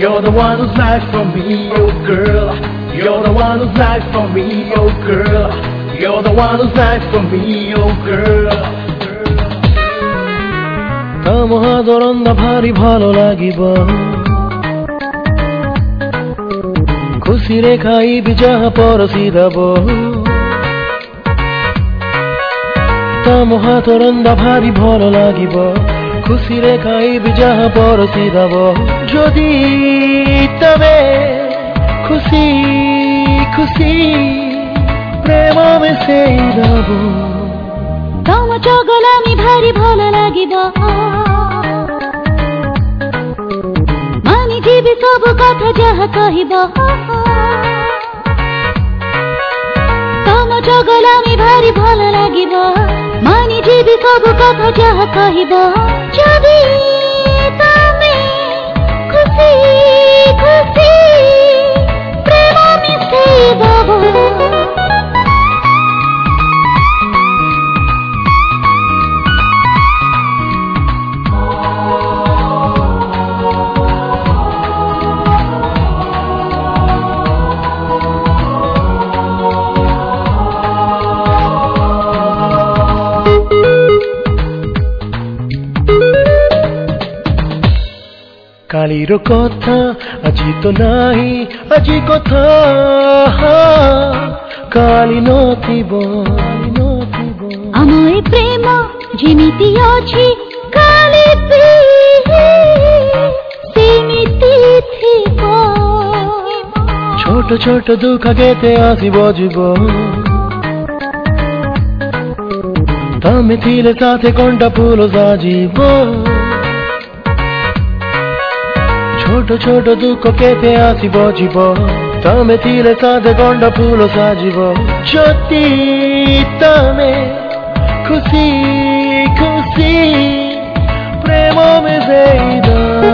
You're the one who's life for me, oh girl. You're the one who's life for me, oh girl. You're the one who's life for me, oh girl. মহাদরন্দা ভারি ভালো লাগিব খুশিরে খাইবি যাহা পরশি দেব মহাদরন্দা ভারি ভালো লাগিব খুশিরে খাইবি যাহা পরশি দেব যদি তবে খুশি খুশি প্রেম মিশাই দেব তম চগলামি ভারি ভালো লাগিব মানি ଯିବି ସବୁ କଥା ଯାହା କହିବ ତମ ଚଗଲାମି ଭାରି ଭଲ ଲାଗିବ ମାନି ଯିବି ସବୁ କଥା ଯାହା କହିବ ଯଦି ତମେ ଖୁସି ଖୁସି ପ୍ରେମ ମିଶେଇ ଦବ কালির কথা আজি তো নাই আজি কথা কালি নথিব আমার প্রেম যেমিতি ଅଛି কালি সেমিতি থিব ছোট ছোট দুঃখ কেতে আসিব জীব তমে ଥିଲେ সাথে কোনটা ফুল সাজিব ছোট ছোট দুঃখ কেতে আসিব জীব তমে ଥିଲେ সাথে কোনটা ফুল সাজিব যদি তমে খুশি খুশি প্রেম মিশাই দেব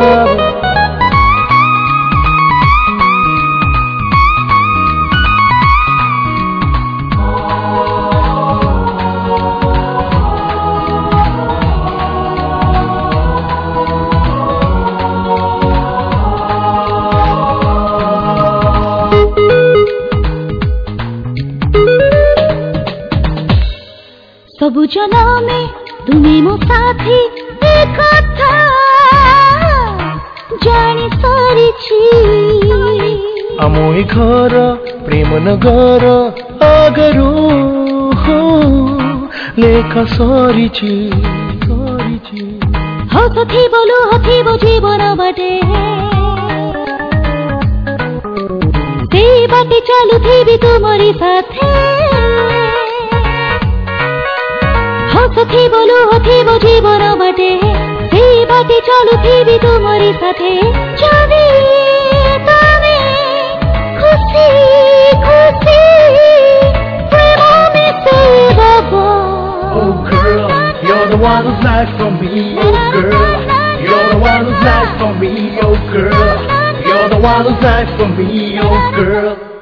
सबु जन्मे तुमे मो साथी ए कथा जानी सारिछि आमोई घर प्रेम नगर आगरू लेखा सरिछि हसथि बोलु हथिबो जीवन बाटे तेई बाटे चालुथिबि तुमरी साथे हसथि बोलु हथिबो जीवन बाटे तेई बाटे चालुथिबि तुमरी साथे যদি তুমি খুশি খুশি প্রেম মিশাই দেব Oh girl, you're the one who's life for me, oh girl. You're the one who's life for me, oh girl. You're the one who's life for me, oh girl.